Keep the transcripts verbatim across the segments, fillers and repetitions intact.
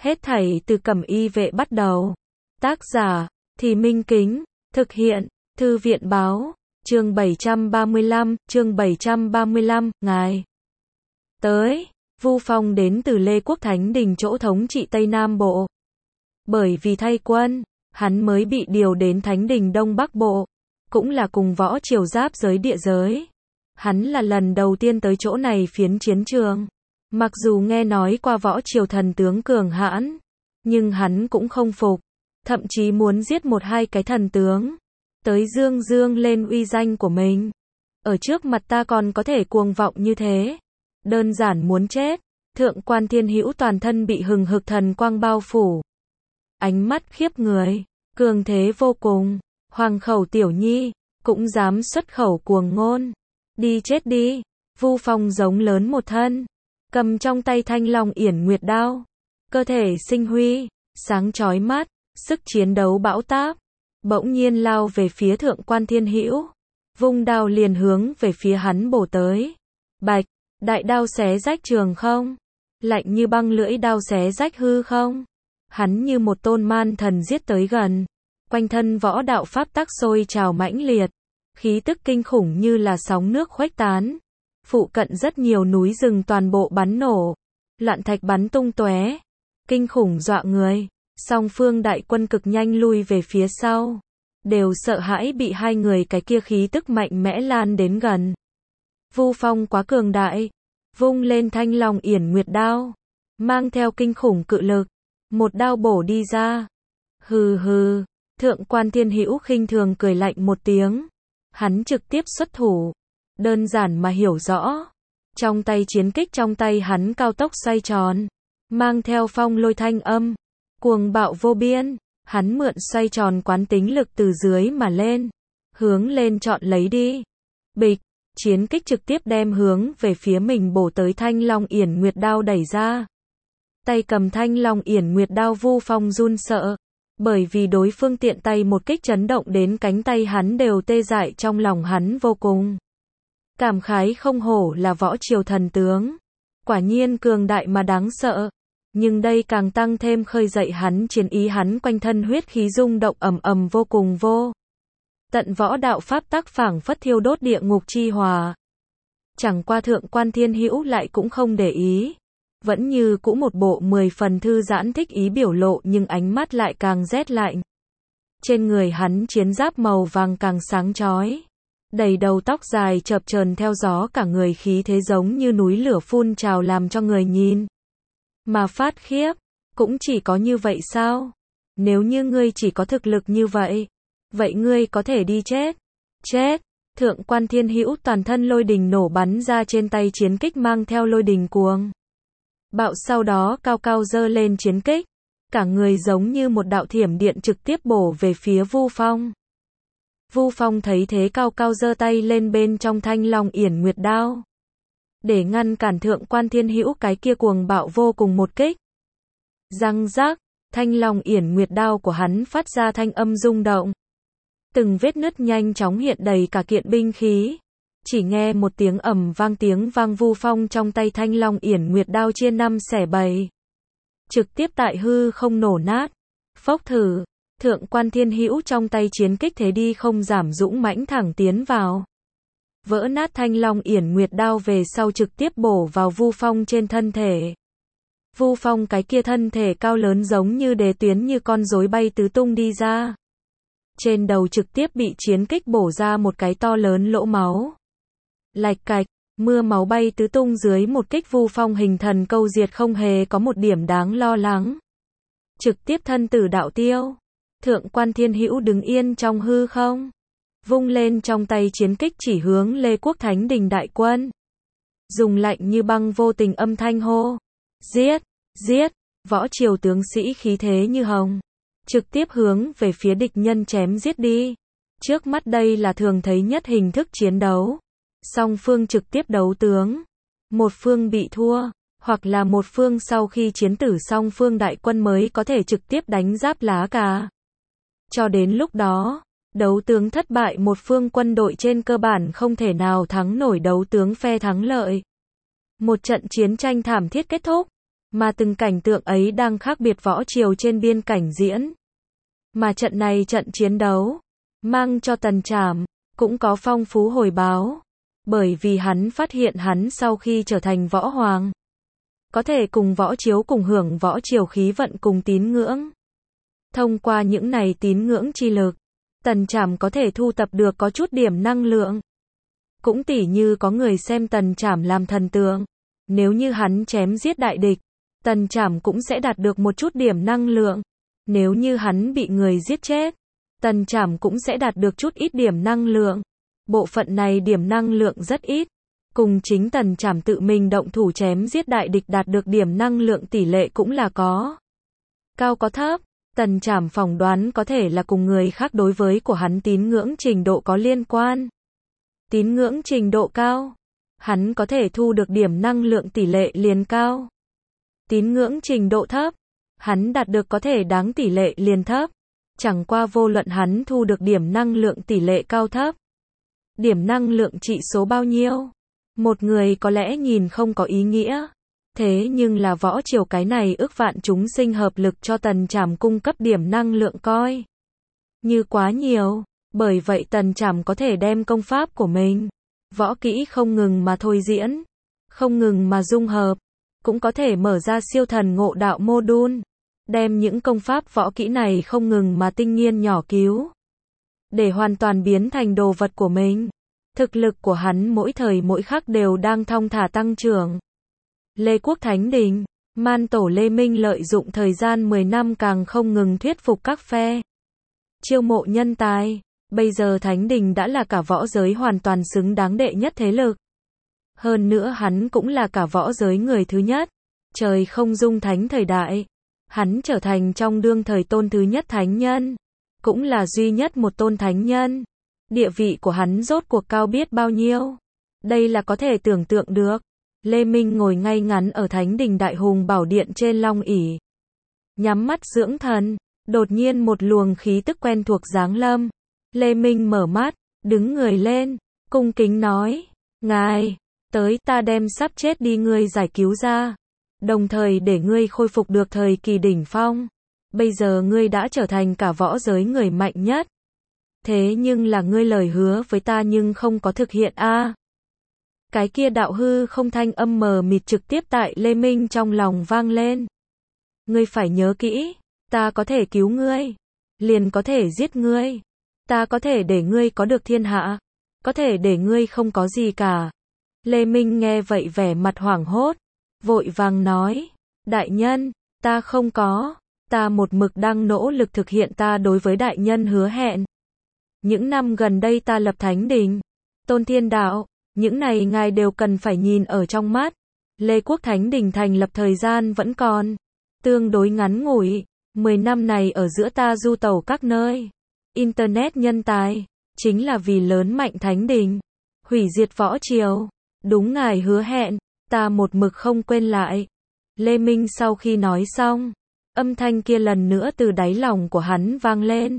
Hết thảy từ Cẩm Y Vệ bắt đầu. Tác giả, Thì Minh Kính, thực hiện, Thư viện báo, chương bảy trăm ba mươi lăm, chương bảy trăm ba mươi lăm, ngài tới. Vu Phong đến từ Lê Quốc Thánh Đình chỗ thống trị Tây Nam Bộ. Bởi vì thay quân, hắn mới bị điều đến Thánh Đình Đông Bắc Bộ, cũng là cùng võ triều giáp giới địa giới. Hắn là lần đầu tiên tới chỗ này phiến chiến trường. Mặc dù nghe nói qua võ triều thần tướng cường hãn, nhưng hắn cũng không phục, thậm chí muốn giết một hai cái thần tướng, tới dương dương lên uy danh của mình. Ở trước mặt ta còn có thể cuồng vọng như thế, đơn giản muốn chết. Thượng quan Thiên Hữu toàn thân bị hừng hực thần quang bao phủ, ánh mắt khiếp người, cường thế vô cùng. Hoàng khẩu tiểu nhi cũng dám xuất khẩu cuồng ngôn, đi chết đi. Vu Phong giống lớn một thân, cầm trong tay Thanh Long Yển Nguyệt đao, cơ thể sinh huy, sáng chói mắt, sức chiến đấu bão táp, bỗng nhiên lao về phía Thượng quan Thiên Hữu, vung đao liền hướng về phía hắn bổ tới. Bạch, đại đao xé rách trường không, lạnh như băng lưỡi đao xé rách hư không. Hắn như một tôn man thần giết tới gần, quanh thân võ đạo pháp tắc sôi trào mãnh liệt, khí tức kinh khủng như là sóng nước khuếch tán. Phụ cận rất nhiều núi rừng toàn bộ bắn nổ, loạn thạch bắn tung tóe, kinh khủng dọa người. Song phương đại quân cực nhanh lui về phía sau, đều sợ hãi bị hai người cái kia khí tức mạnh mẽ lan đến gần. Vu Phong quá cường đại, vung lên Thanh Long Yển Nguyệt đao, mang theo kinh khủng cự lực, một đao bổ đi ra. Hừ hừ, Thượng quan Thiên Hữu khinh thường cười lạnh một tiếng, hắn trực tiếp xuất thủ, đơn giản mà hiểu rõ. Trong tay chiến kích trong tay hắn cao tốc xoay tròn, mang theo phong lôi thanh âm, cuồng bạo vô biên. Hắn mượn xoay tròn quán tính lực từ dưới mà lên, hướng lên chọn lấy đi. Bịch, chiến kích trực tiếp đem hướng về phía mình bổ tới Thanh Long Yển Nguyệt đao đẩy ra. Tay cầm Thanh Long Yển Nguyệt đao Vu Phong run sợ, bởi vì đối phương tiện tay một kích chấn động đến cánh tay hắn đều tê dại. Trong lòng hắn vô cùng cảm khái, không hổ là võ triều thần tướng, quả nhiên cường đại mà đáng sợ. Nhưng đây càng tăng thêm khơi dậy hắn chiến ý, hắn quanh thân huyết khí rung động ầm ầm vô cùng vô tận, võ đạo pháp tắc phảng phất thiêu đốt địa ngục chi hỏa. Chẳng qua Thượng quan Thiên Hữu lại cũng không để ý, vẫn như cũ một bộ mười phần thư giãn thích ý biểu lộ, nhưng ánh mắt lại càng rét lạnh. Trên người hắn chiến giáp màu vàng càng sáng chói, đầy đầu tóc dài chập chờn theo gió, cả người khí thế giống như núi lửa phun trào làm cho người nhìn mà phát khiếp. Cũng chỉ có như vậy sao? Nếu như ngươi chỉ có thực lực như vậy, vậy ngươi có thể đi chết. Chết. Thượng quan Thiên Hữu toàn thân lôi đình nổ bắn ra, trên tay chiến kích mang theo lôi đình cuồng bạo, sau đó cao cao giơ lên chiến kích, cả người giống như một đạo thiểm điện trực tiếp bổ về phía Vu Phong. Vu Phong thấy thế cao cao giơ tay lên bên trong Thanh Long Yển Nguyệt đao, để ngăn cản Thượng quan Thiên Hữu cái kia cuồng bạo vô cùng một kích. Răng rác, Thanh Long Yển Nguyệt đao của hắn phát ra thanh âm rung động, từng vết nứt nhanh chóng hiện đầy cả kiện binh khí. Chỉ nghe một tiếng ầm vang, tiếng vang, Vu Phong trong tay Thanh Long Yển Nguyệt đao chia năm xẻ bảy, trực tiếp tại hư không nổ nát. Phốc thử, Thượng quan Thiên Hữu trong tay chiến kích thế đi không giảm, dũng mãnh thẳng tiến vào, vỡ nát Thanh Long Yển Nguyệt đao về sau trực tiếp bổ vào Vu Phong trên thân thể. Vu Phong cái kia thân thể cao lớn giống như đề tuyến, như con rối bay tứ tung đi ra. Trên đầu trực tiếp bị chiến kích bổ ra một cái to lớn lỗ máu. Lạch cạch, mưa máu bay tứ tung dưới một kích, Vu Phong hình thần câu diệt, không hề có một điểm đáng lo lắng, trực tiếp thân tử đạo tiêu. Thượng quan Thiên Hữu đứng yên trong hư không, vung lên trong tay chiến kích chỉ hướng Lê Quốc Thánh Đình đại quân, dùng lạnh như băng vô tình âm thanh hô: giết, giết. Võ triều tướng sĩ khí thế như hồng, trực tiếp hướng về phía địch nhân chém giết đi. Trước mắt đây là thường thấy nhất hình thức chiến đấu, song phương trực tiếp đấu tướng, một phương bị thua, hoặc là một phương sau khi chiến tử song phương đại quân mới có thể trực tiếp đánh giáp lá cà. Cho đến lúc đó, đấu tướng thất bại, một phương quân đội trên cơ bản không thể nào thắng nổi đấu tướng phe thắng lợi. Một trận chiến tranh thảm thiết kết thúc. Mà từng cảnh tượng ấy đang khác biệt võ triều trên biên cảnh diễn. Mà trận này trận chiến đấu, mang cho Tần Trảm, cũng có phong phú hồi báo. Bởi vì hắn phát hiện hắn sau khi trở thành võ hoàng, có thể cùng võ chiếu cùng hưởng võ triều khí vận cùng tín ngưỡng. Thông qua những này tín ngưỡng chi lực, Tần Trảm có thể thu tập được có chút điểm năng lượng. Cũng tỉ như có người xem Tần Trảm làm thần tượng. Nếu như hắn chém giết đại địch, Tần Trảm cũng sẽ đạt được một chút điểm năng lượng. Nếu như hắn bị người giết chết, Tần Trảm cũng sẽ đạt được chút ít điểm năng lượng. Bộ phận này điểm năng lượng rất ít. Cùng chính Tần Trảm tự mình động thủ chém giết đại địch đạt được điểm năng lượng tỷ lệ cũng là có cao có thấp. Tần Trảm phỏng đoán có thể là cùng người khác đối với của hắn tín ngưỡng trình độ có liên quan. Tín ngưỡng trình độ cao, hắn có thể thu được điểm năng lượng tỷ lệ liền cao. Tín ngưỡng trình độ thấp, hắn đạt được có thể đáng tỷ lệ liền thấp. Chẳng qua vô luận hắn thu được điểm năng lượng tỷ lệ cao thấp. Điểm năng lượng trị số bao nhiêu? Một người có lẽ nhìn không có ý nghĩa. Thế nhưng là võ triều cái này ước vạn chúng sinh hợp lực cho Tần Trảm cung cấp điểm năng lượng coi như quá nhiều. Bởi vậy Tần Trảm có thể đem công pháp của mình, võ kỹ không ngừng mà thôi diễn, không ngừng mà dung hợp, cũng có thể mở ra siêu thần ngộ đạo module, đem những công pháp võ kỹ này không ngừng mà tinh nghiên nhỏ cứu, để hoàn toàn biến thành đồ vật của mình. Thực lực của hắn mỗi thời mỗi khắc đều đang thong thả tăng trưởng. Lê Quốc Thánh Đình, Man Tổ Lê Minh lợi dụng thời gian mười năm càng không ngừng thuyết phục các phe, chiêu mộ nhân tài. Bây giờ Thánh Đình đã là cả võ giới hoàn toàn xứng đáng đệ nhất thế lực. Hơn nữa hắn cũng là cả võ giới người thứ nhất. Trời không dung thánh thời đại. Hắn trở thành trong đương thời tôn thứ nhất thánh nhân. Cũng là duy nhất một tôn thánh nhân. Địa vị của hắn rốt cuộc cao biết bao nhiêu. Đây là có thể tưởng tượng được. Lê Minh ngồi ngay ngắn ở Thánh Đình Đại Hùng Bảo Điện trên long ỷ, nhắm mắt dưỡng thần. Đột nhiên một luồng khí tức quen thuộc giáng lâm. Lê Minh mở mắt, đứng người lên, cung kính nói, ngài, tới ta đem sắp chết đi ngươi giải cứu ra, đồng thời để ngươi khôi phục được thời kỳ đỉnh phong. Bây giờ ngươi đã trở thành cả võ giới người mạnh nhất. Thế nhưng là ngươi lời hứa với ta nhưng không có thực hiện a. À. Cái kia đạo hư không thanh âm mờ mịt trực tiếp tại Lê Minh trong lòng vang lên. Ngươi phải nhớ kỹ, ta có thể cứu ngươi, liền có thể giết ngươi. Ta có thể để ngươi có được thiên hạ, có thể để ngươi không có gì cả. Lê Minh nghe vậy vẻ mặt hoảng hốt, vội vàng nói, đại nhân, ta không có, ta một mực đang nỗ lực thực hiện ta đối với đại nhân hứa hẹn. Những năm gần đây ta lập Thánh Đình, tôn thiên đạo, những này ngài đều cần phải nhìn ở trong mắt. Lê Quốc Thánh Đình thành lập thời gian vẫn còn tương đối ngắn ngủi, mười năm này ở giữa ta du tẩu các nơi. Internet nhân tài, chính là vì lớn mạnh Thánh Đình, hủy diệt võ triều. Đúng ngài hứa hẹn, ta một mực không quên lại. Lê Minh sau khi nói xong, âm thanh kia lần nữa từ đáy lòng của hắn vang lên.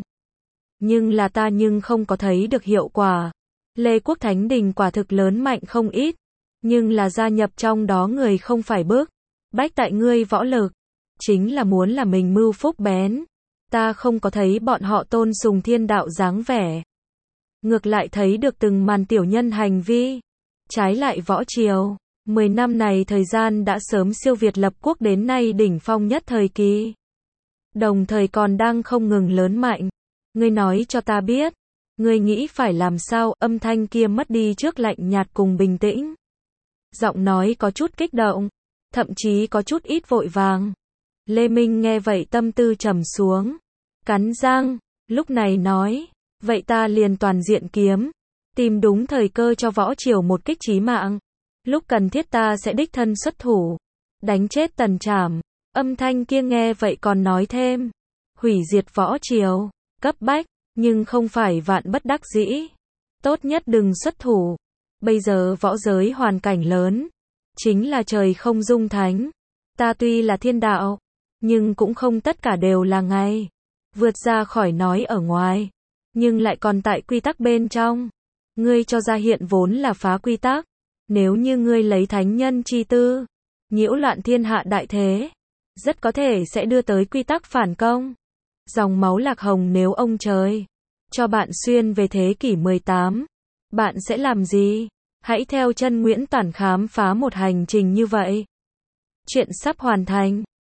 Nhưng là ta nhưng không có thấy được hiệu quả. Lê Quốc Thánh Đình quả thực lớn mạnh không ít, nhưng là gia nhập trong đó người không phải bức bách tại ngươi võ lực, chính là muốn là mình mưu phúc bén. Ta không có thấy bọn họ tôn sùng thiên đạo dáng vẻ. Ngược lại thấy được từng màn tiểu nhân hành vi. Trái lại võ triều, mười năm này thời gian đã sớm siêu việt lập quốc đến nay đỉnh phong nhất thời kỳ. Đồng thời còn đang không ngừng lớn mạnh. Ngươi nói cho ta biết, ngươi nghĩ phải làm sao? Âm thanh kia mất đi trước lạnh nhạt cùng bình tĩnh. Giọng nói có chút kích động, thậm chí có chút ít vội vàng. Lê Minh nghe vậy tâm tư trầm xuống, cắn răng, lúc này nói, vậy ta liền toàn diện kiếm, tìm đúng thời cơ cho võ triều một kích chí mạng. Lúc cần thiết ta sẽ đích thân xuất thủ, đánh chết Tần Trảm. Âm thanh kia nghe vậy còn nói thêm, hủy diệt võ triều, cấp bách, nhưng không phải vạn bất đắc dĩ. Tốt nhất đừng xuất thủ. Bây giờ võ giới hoàn cảnh lớn, chính là trời không dung thánh. Ta tuy là thiên đạo, nhưng cũng không tất cả đều là ngay vượt ra khỏi nói ở ngoài, nhưng lại còn tại quy tắc bên trong. Ngươi cho ra hiện vốn là phá quy tắc. Nếu như ngươi lấy thánh nhân chi tư, nhiễu loạn thiên hạ đại thế, rất có thể sẽ đưa tới quy tắc phản công. Dòng máu lạc hồng nếu ông trời cho bạn xuyên về thế kỷ mười tám, bạn sẽ làm gì? Hãy theo chân Nguyễn Toản khám phá một hành trình như vậy. Chuyện sắp hoàn thành.